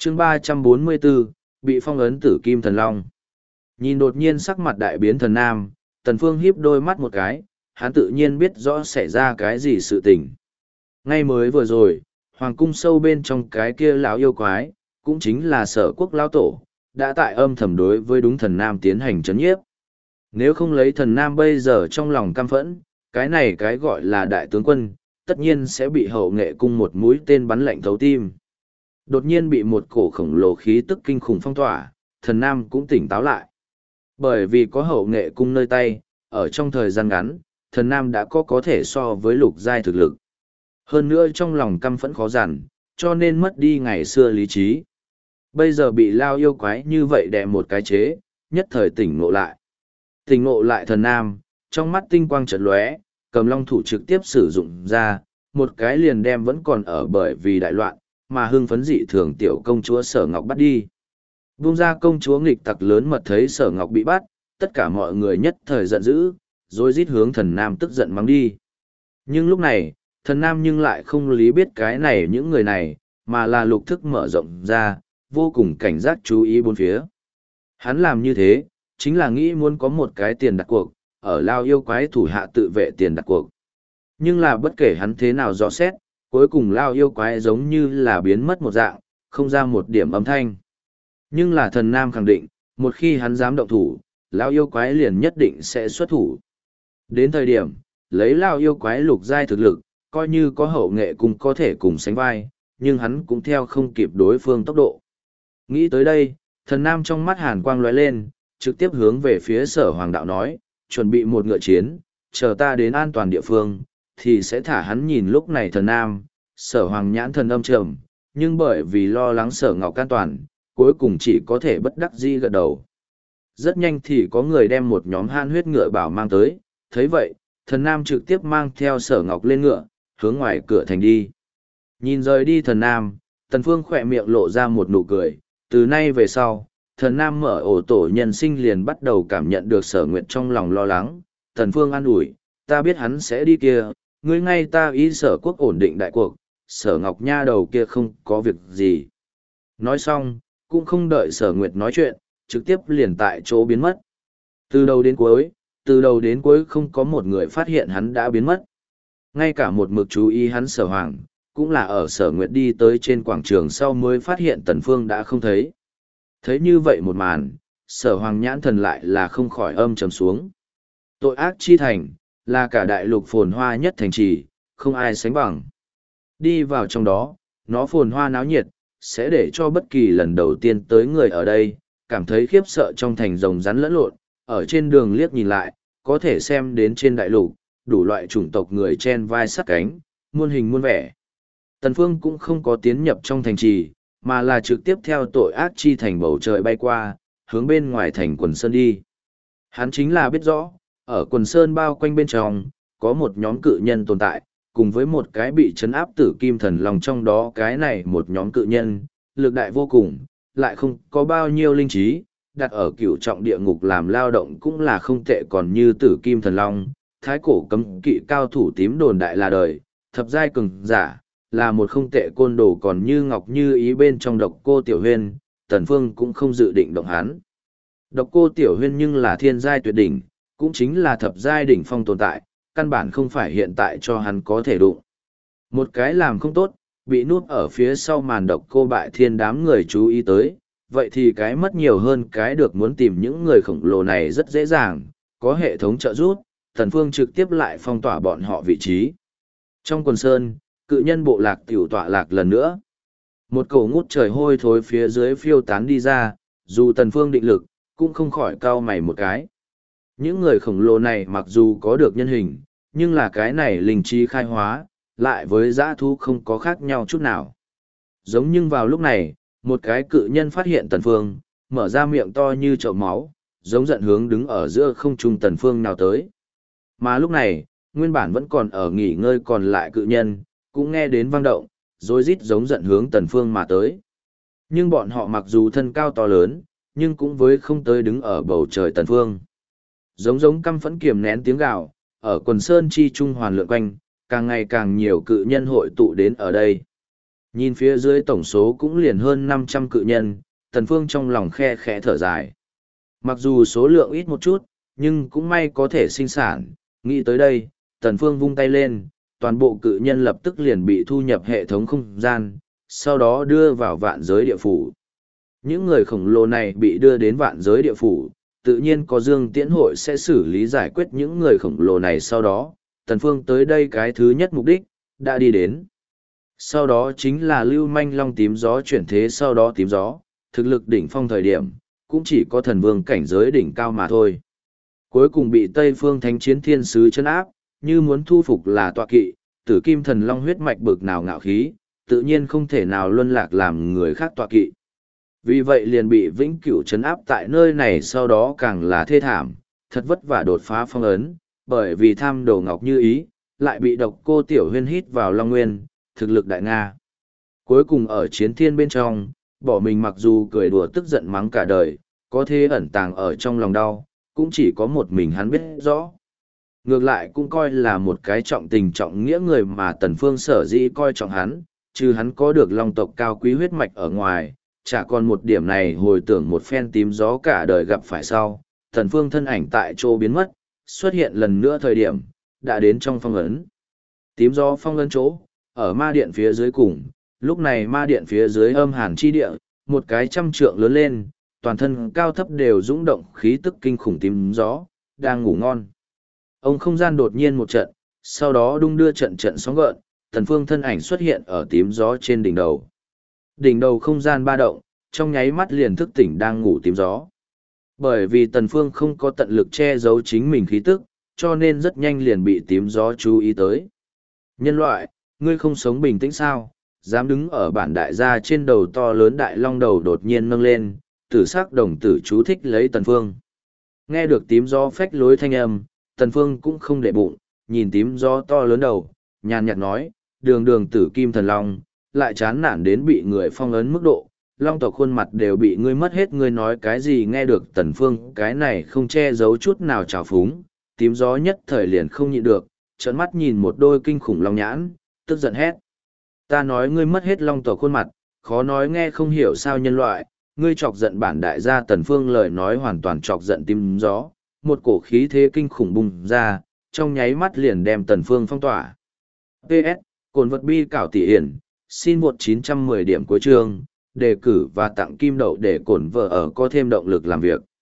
chương 344, bị phong ấn tử kim thần long. Nhìn đột nhiên sắc mặt đại biến thần nam, Tần Phương híp đôi mắt một cái, hắn tự nhiên biết rõ xảy ra cái gì sự tình. Ngay mới vừa rồi, hoàng cung sâu bên trong cái kia lão yêu quái, cũng chính là Sở Quốc lão tổ, đã tại âm thầm đối với đúng thần nam tiến hành chấn nhiếp. Nếu không lấy thần nam bây giờ trong lòng căm phẫn, cái này cái gọi là đại tướng quân, tất nhiên sẽ bị hậu nghệ cung một mũi tên bắn lạnh thấu tim. Đột nhiên bị một cổ khổng lồ khí tức kinh khủng phong tỏa, thần nam cũng tỉnh táo lại. Bởi vì có hậu nghệ cung nơi tay, ở trong thời gian ngắn, thần nam đã có thể so với lục giai thực lực. Hơn nữa trong lòng căm phẫn khó giản, cho nên mất đi ngày xưa lý trí. Bây giờ bị lao yêu quái như vậy đè một cái chế, nhất thời tỉnh ngộ lại. Tỉnh ngộ lại thần nam, trong mắt tinh quang chợt lóe, cầm long thủ trực tiếp sử dụng ra, một cái liền đem vẫn còn ở bởi vì đại loạn, mà hưng phấn dị thường tiểu công chúa Sở Ngọc bắt đi. Buông ra công chúa nghịch tặc lớn mật thấy Sở Ngọc bị bắt, tất cả mọi người nhất thời giận dữ, rồi rít hướng thần nam tức giận mắng đi. Nhưng lúc này, thần nam nhưng lại không lý biết cái này những người này, mà là lục thức mở rộng ra, vô cùng cảnh giác chú ý bốn phía. Hắn làm như thế, chính là nghĩ muốn có một cái tiền đặt cuộc, ở lao yêu quái thủ hạ tự vệ tiền đặt cuộc. Nhưng là bất kể hắn thế nào dò xét, cuối cùng lao yêu quái giống như là biến mất một dạng, không ra một điểm âm thanh. Nhưng là thần nam khẳng định, một khi hắn dám động thủ, lao yêu quái liền nhất định sẽ xuất thủ. Đến thời điểm, lấy lao yêu quái lục giai thực lực, coi như có hậu nghệ cũng có thể cùng sánh vai, nhưng hắn cũng theo không kịp đối phương tốc độ. Nghĩ tới đây, thần nam trong mắt hàn quang lóe lên, trực tiếp hướng về phía Sở Hoàng đạo nói, chuẩn bị một ngựa chiến, chờ ta đến an toàn địa phương, thì sẽ thả hắn. Nhìn lúc này thần nam, Sở Hoàng nhãn thần âm trầm, nhưng bởi vì lo lắng Sở Ngọc an toàn, cuối cùng chỉ có thể bất đắc dĩ gật đầu. Rất nhanh thì có người đem một nhóm han huyết ngựa bảo mang tới, thấy vậy, thần nam trực tiếp mang theo Sở Ngọc lên ngựa, hướng ngoài cửa thành đi. Nhìn rời đi thần nam, Tần Phương khỏe miệng lộ ra một nụ cười, từ nay về sau, thần nam mở ổ tổ nhân sinh liền bắt đầu cảm nhận được Sở Nguyệt trong lòng lo lắng. Tần Phương an ủi, ta biết hắn sẽ đi kia, ngươi ngay ta ý Sở Quốc ổn định đại cuộc, Sở Ngọc nha đầu kia không có việc gì. Nói xong, cũng không đợi Sở Nguyệt nói chuyện, trực tiếp liền tại chỗ biến mất. Từ đầu đến cuối không có một người phát hiện hắn đã biến mất. Ngay cả một mực chú ý hắn Sở Hoàng, cũng là ở Sở Nguyệt đi tới trên quảng trường sau mới phát hiện Tần Phương đã không thấy. Thấy như vậy một màn, Sở Hoàng nhãn thần lại là không khỏi âm trầm xuống. Tội ác chi thành, là cả đại lục phồn hoa nhất thành trì, không ai sánh bằng. Đi vào trong đó, nó phồn hoa náo nhiệt, sẽ để cho bất kỳ lần đầu tiên tới người ở đây, cảm thấy khiếp sợ trong thành rồng rắn lẫn lộn, ở trên đường liếc nhìn lại, có thể xem đến trên đại lục, đủ loại chủng tộc người chen vai sát cánh, muôn hình muôn vẻ. Tần Phương cũng không có tiến nhập trong thành trì, mà là trực tiếp theo tội ác chi thành bầu trời bay qua, hướng bên ngoài thành quần sơn đi. Hắn chính là biết rõ, ở quần sơn bao quanh bên trong, có một nhóm cự nhân tồn tại, cùng với một cái bị trấn áp tử kim thần long, trong đó cái này một nhóm cự nhân, lực đại vô cùng, lại không có bao nhiêu linh trí, đặt ở cửu trọng địa ngục làm lao động cũng là không tệ, còn như tử kim thần long, thái cổ cấm kỵ cao thủ tím đồn đại là đời, thập giai cường giả, là một không tệ côn đồ, còn như ngọc như ý bên trong Độc Cô Tiểu Huyên, Tần Phương cũng không dự định động hắn. Độc Cô Tiểu Huyên nhưng là thiên giai tuyệt đỉnh, cũng chính là thập giai đỉnh phong tồn tại, căn bản không phải hiện tại cho hắn có thể đụng. Một cái làm không tốt, bị nuốt ở phía sau màn Độc Cô Bại Thiên đám người chú ý tới, vậy thì cái mất nhiều hơn cái được, muốn tìm những người khổng lồ này rất dễ dàng, có hệ thống trợ giúp, Tần Phương trực tiếp lại phong tỏa bọn họ vị trí. Trong quần sơn, cự nhân bộ lạc tiểu tọa lạc lần nữa. Một cổ ngút trời hôi thối phía dưới phiêu tán đi ra, dù Tần Phương định lực, cũng không khỏi cau mày một cái. Những người khổng lồ này mặc dù có được nhân hình, nhưng là cái này linh trí khai hóa, lại với dã thú không có khác nhau chút nào. Giống nhưng vào lúc này, một cái cự nhân phát hiện Tần Phương, mở ra miệng to như chậu máu, giống giận hướng đứng ở giữa không trung Tần Phương nào tới. Mà lúc này, nguyên bản vẫn còn ở nghỉ ngơi còn lại cự nhân, cũng nghe đến vang động, rối rít giống giận hướng Tần Phương mà tới. Nhưng bọn họ mặc dù thân cao to lớn, nhưng cũng với không tới đứng ở bầu trời Tần Phương. Giống căm phẫn kiềm nén tiếng gào, ở quần sơn chi trung hoàn lượn quanh, càng ngày càng nhiều cự nhân hội tụ đến ở đây. Nhìn phía dưới tổng số cũng liền hơn 500 cự nhân, Tần Phương trong lòng khe khẽ thở dài. Mặc dù số lượng ít một chút, nhưng cũng may có thể sinh sản. Nghĩ tới đây, Tần Phương vung tay lên, toàn bộ cự nhân lập tức liền bị thu nhập hệ thống không gian, sau đó đưa vào vạn giới địa phủ. Những người khổng lồ này bị đưa đến vạn giới địa phủ, tự nhiên có Dương Tiễn hội sẽ xử lý giải quyết những người khổng lồ này sau đó. Tần Phương tới đây cái thứ nhất mục đích, đã đi đến. Sau đó chính là lưu manh long tím gió chuyển thế sau đó tím gió, thực lực đỉnh phong thời điểm, cũng chỉ có thần vương cảnh giới đỉnh cao mà thôi. Cuối cùng bị Tây Phương Thánh Chiến Thiên Sứ chân áp, như muốn thu phục là tọa kỵ, tử kim thần long huyết mạch bực nào ngạo khí, tự nhiên không thể nào luân lạc làm người khác tọa kỵ. Vì vậy liền bị vĩnh cửu trấn áp tại nơi này sau đó càng là thê thảm, thật vất vả đột phá phong ấn, bởi vì tham đồ ngọc như ý, lại bị độc cô tiểu huyên hít vào long nguyên, thực lực đại Nga. Cuối cùng ở chiến thiên bên trong, bỏ mình mặc dù cười đùa tức giận mắng cả đời, có thế ẩn tàng ở trong lòng đau, cũng chỉ có một mình hắn biết rõ. Ngược lại cũng coi là một cái trọng tình trọng nghĩa người mà Tần Phương sở dĩ coi trọng hắn, trừ hắn có được long tộc cao quý huyết mạch ở ngoài, chả còn một điểm này hồi tưởng một phen tím gió cả đời gặp phải sau. Tần Phương thân ảnh tại chỗ biến mất, xuất hiện lần nữa thời điểm, đã đến trong phong ấn. Tím gió phong ấn chỗ, ở ma điện phía dưới cùng, lúc này ma điện phía dưới âm hàn chi địa, một cái trăm trượng lớn lên, toàn thân cao thấp đều rung động khí tức kinh khủng tím gió, đang ngủ ngon. Ông không gian đột nhiên một trận, sau đó đung đưa trận trận sóng gợn, Tần Phương thân ảnh xuất hiện ở tím gió trên đỉnh đầu. Đỉnh đầu không gian ba động, trong nháy mắt liền thức tỉnh đang ngủ tím gió. Bởi vì Tần Phương không có tận lực che giấu chính mình khí tức, cho nên rất nhanh liền bị tím gió chú ý tới. Nhân loại, ngươi không sống bình tĩnh sao, dám đứng ở bản đại gia trên đầu to lớn đại long đầu đột nhiên nâng lên, tử sắc đồng tử chú thích lấy Tần Phương. Nghe được tím gió phách lối thanh âm, Tần Phương cũng không để bụng, nhìn tím gió to lớn đầu, nhàn nhạt nói, đường đường tử kim thần long, lại chán nản đến bị người phong ấn mức độ, long tộc khuôn mặt đều bị ngươi mất hết, ngươi nói cái gì. Nghe được Tần Phương cái này không che giấu chút nào trào phúng, tím gió nhất thời liền không nhịn được, trợn mắt nhìn một đôi kinh khủng long nhãn, tức giận hét. Ta nói ngươi mất hết long tộc khuôn mặt, khó nói nghe không hiểu sao nhân loại, ngươi chọc giận bản đại gia. Tần Phương lời nói hoàn toàn chọc giận tím gió, một cổ khí thế kinh khủng bùng ra, trong nháy mắt liền đem Tần Phương phong tỏa. PS, cồn vật bi cảo tỷ hiển, xin 1910 điểm cuối chương, đề cử và tặng kim đậu để cổn vợ ở có thêm động lực làm việc.